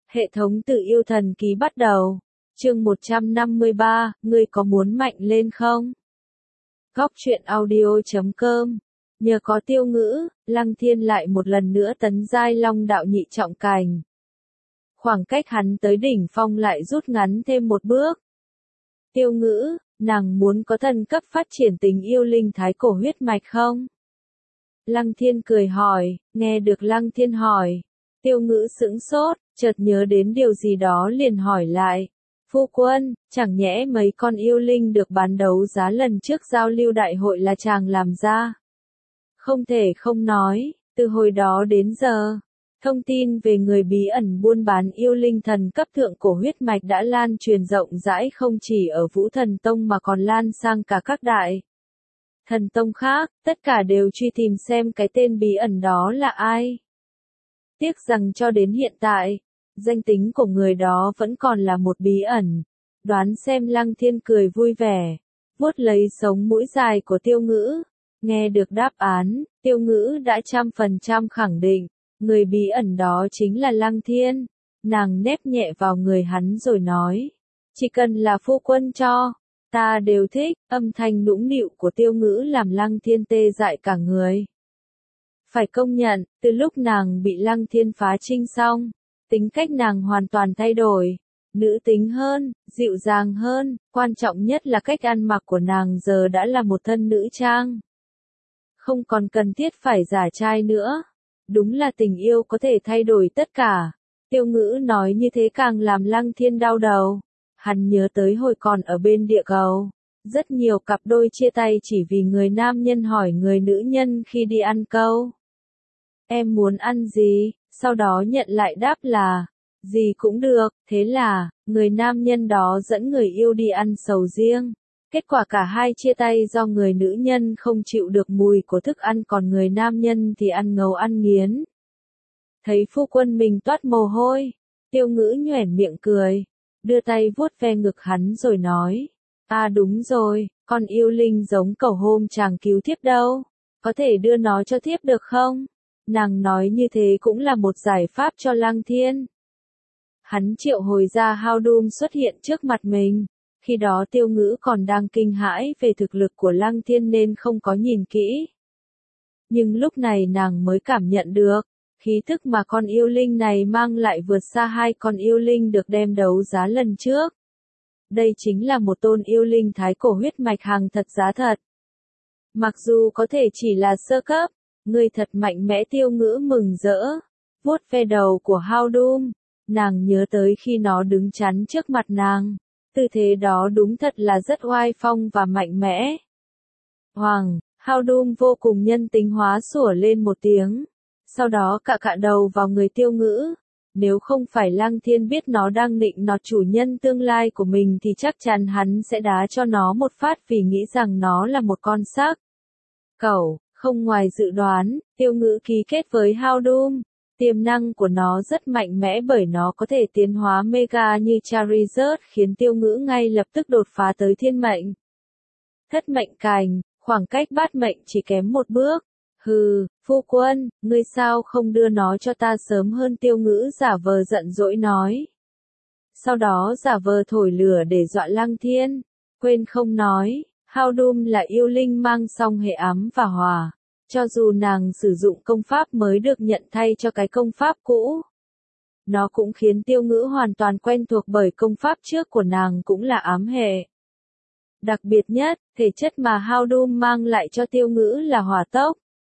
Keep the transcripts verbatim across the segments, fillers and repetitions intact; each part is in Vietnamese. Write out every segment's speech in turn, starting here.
Hệ thống tự yêu thần ký bắt đầu. Chương một trăm năm mươi ba, ngươi có muốn mạnh lên không? Góc truyện audio chấm com. Nhờ có Tiêu Ngữ, Lăng Thiên lại một lần nữa tấn giai Long đạo nhị trọng cảnh. Khoảng cách hắn tới đỉnh phong lại rút ngắn thêm một bước. Tiêu Ngữ, nàng muốn có thần cấp phát triển tình yêu linh thái cổ huyết mạch không? Lăng Thiên cười hỏi, nghe được Lăng Thiên hỏi. Tiêu Ngữ sững sốt, chợt nhớ đến điều gì đó liền hỏi lại. Phu quân, chẳng nhẽ mấy con yêu linh được bán đấu giá lần trước giao lưu đại hội là chàng làm ra? Không thể không nói, từ hồi đó đến giờ, thông tin về người bí ẩn buôn bán yêu linh thần cấp thượng cổ huyết mạch đã lan truyền rộng rãi không chỉ ở Vũ Thần Tông mà còn lan sang cả các đại thần tông khác, tất cả đều truy tìm xem cái tên bí ẩn đó là ai. Tiếc rằng cho đến hiện tại, danh tính của người đó vẫn còn là một bí ẩn. Đoán xem. Lăng Thiên cười vui vẻ, vuốt lấy sống mũi dài của Tiêu Ngữ. Nghe được đáp án, Tiêu Ngữ đã trăm phần trăm khẳng định, người bí ẩn đó chính là Lăng Thiên. Nàng nép nhẹ vào người hắn rồi nói, chỉ cần là phu quân cho, ta đều thích. Âm thanh nũng nịu của Tiêu Ngữ làm Lăng Thiên tê dại cả người. Phải công nhận, từ lúc nàng bị Lăng Thiên phá trinh xong, tính cách nàng hoàn toàn thay đổi. Nữ tính hơn, dịu dàng hơn, quan trọng nhất là cách ăn mặc của nàng giờ đã là một thân nữ trang. Không còn cần thiết phải giả trai nữa. Đúng là tình yêu có thể thay đổi tất cả. Tiêu Ngữ nói như thế càng làm Lăng Thiên đau đầu. Hắn nhớ tới hồi còn ở bên địa cầu. Rất nhiều cặp đôi chia tay chỉ vì người nam nhân hỏi người nữ nhân khi đi ăn câu. Em muốn ăn gì? Sau đó nhận lại đáp là, gì cũng được. Thế là, người nam nhân đó dẫn người yêu đi ăn sầu riêng. Kết quả cả hai chia tay do người nữ nhân không chịu được mùi của thức ăn còn người nam nhân thì ăn ngấu ăn nghiến. Thấy phu quân mình toát mồ hôi, Tiêu Ngữ nhoẻn miệng cười, đưa tay vuốt ve ngực hắn rồi nói, à đúng rồi, con yêu linh giống cẩu hôm chàng cứu thiếp đâu, có thể đưa nó cho thiếp được không? Nàng nói như thế cũng là một giải pháp cho Lăng Thiên. Hắn triệu hồi ra Houndoom xuất hiện trước mặt mình. Khi đó Tiêu Ngữ còn đang kinh hãi về thực lực của Lăng Thiên nên không có nhìn kỹ. Nhưng lúc này nàng mới cảm nhận được, khí thức mà con yêu linh này mang lại vượt xa hai con yêu linh được đem đấu giá lần trước. Đây chính là một tôn yêu linh thái cổ huyết mạch hàng thật giá thật. Mặc dù có thể chỉ là sơ cấp, người thật mạnh mẽ. Tiêu Ngữ mừng rỡ, vuốt ve đầu của Houndoom, nàng nhớ tới khi nó đứng chắn trước mặt nàng. Tư thế đó đúng thật là rất oai phong và mạnh mẽ. Hoàng, Houndoom vô cùng nhân tính hóa sủa lên một tiếng. Sau đó cạ cạ đầu vào người Tiêu Ngữ. Nếu không phải Lăng Thiên biết nó đang nịnh nọt chủ nhân tương lai của mình thì chắc chắn hắn sẽ đá cho nó một phát vì nghĩ rằng nó là một con xác cẩu. Không ngoài dự đoán, Tiêu Ngữ ký kết với Houndoom. Tiềm năng của nó rất mạnh mẽ bởi nó có thể tiến hóa Mega như Charizard khiến Tiêu Ngữ ngay lập tức đột phá tới thiên mệnh. Thất mệnh cành, khoảng cách bát mệnh chỉ kém một bước. Hừ, phu quân, ngươi sao không đưa nó cho ta sớm hơn? Tiêu Ngữ giả vờ giận dỗi nói. Sau đó giả vờ thổi lửa để dọa Lăng Thiên. Quên không nói, Houndoom là yêu linh mang song hệ ám và hòa. Cho dù nàng sử dụng công pháp mới được nhận thay cho cái công pháp cũ, nó cũng khiến Tiêu Ngữ hoàn toàn quen thuộc bởi công pháp trước của nàng cũng là ám hệ. Đặc biệt nhất, thể chất mà Houndoom mang lại cho Tiêu Ngữ là hỏa tốc.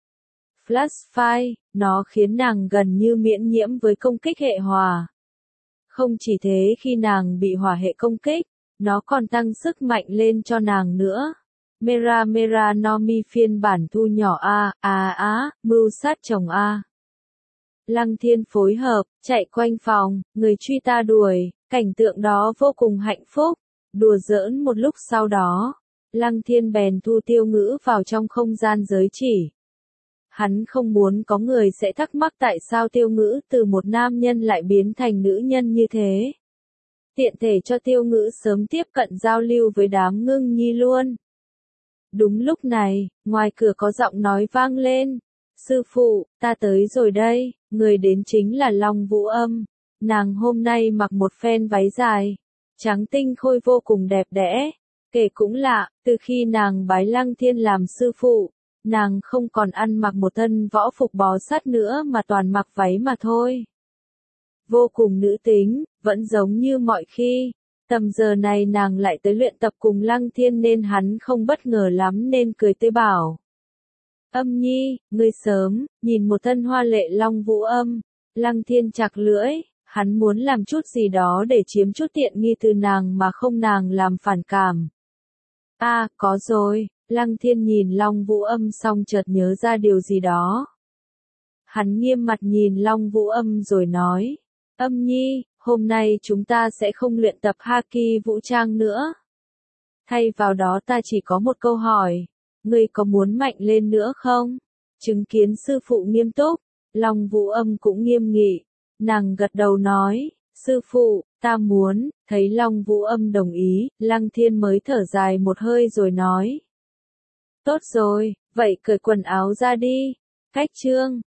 Flash Fire, nó khiến nàng gần như miễn nhiễm với công kích hệ hỏa. Không chỉ thế, khi nàng bị hỏa hệ công kích, nó còn tăng sức mạnh lên cho nàng nữa. Mera Mera no Mi phiên bản thu nhỏ A, A Á, mưu sát chồng A. Lăng Thiên phối hợp, chạy quanh phòng, người truy ta đuổi, cảnh tượng đó vô cùng hạnh phúc. Đùa giỡn một lúc sau đó, Lăng Thiên bèn thu Tiêu Ngữ vào trong không gian giới chỉ. Hắn không muốn có người sẽ thắc mắc tại sao Tiêu Ngữ từ một nam nhân lại biến thành nữ nhân như thế. Tiện thể cho Tiêu Ngữ sớm tiếp cận giao lưu với đám Ngưng Nhi luôn. Đúng lúc này, ngoài cửa có giọng nói vang lên. Sư phụ, ta tới rồi đây. Người đến chính là Long Vũ Âm. Nàng hôm nay mặc một phen váy dài, trắng tinh khôi vô cùng đẹp đẽ. Kể cũng lạ, từ khi nàng bái Lăng Thiên làm sư phụ, nàng không còn ăn mặc một thân võ phục bó sát nữa mà toàn mặc váy mà thôi. Vô cùng nữ tính, vẫn giống như mọi khi. Tầm giờ này nàng lại tới luyện tập cùng Lăng Thiên nên hắn không bất ngờ lắm nên cười tươi bảo. Âm nhi, ngươi sớm, nhìn một thân hoa lệ Long Vũ Âm. Lăng Thiên chặt lưỡi, hắn muốn làm chút gì đó để chiếm chút tiện nghi từ nàng mà không nàng làm phản cảm. À, có rồi, Lăng Thiên nhìn Long Vũ Âm xong chợt nhớ ra điều gì đó. Hắn nghiêm mặt nhìn Long Vũ Âm rồi nói, Âm nhi, hôm nay chúng ta sẽ không luyện tập Haki vũ trang nữa. Thay vào đó ta chỉ có một câu hỏi, ngươi có muốn mạnh lên nữa không? Chứng kiến sư phụ nghiêm túc, Long Vũ Âm cũng nghiêm nghị, nàng gật đầu nói, sư phụ, ta muốn. Thấy Long Vũ Âm đồng ý, Lăng Thiên mới thở dài một hơi rồi nói. Tốt rồi, vậy cởi quần áo ra đi. Cách chương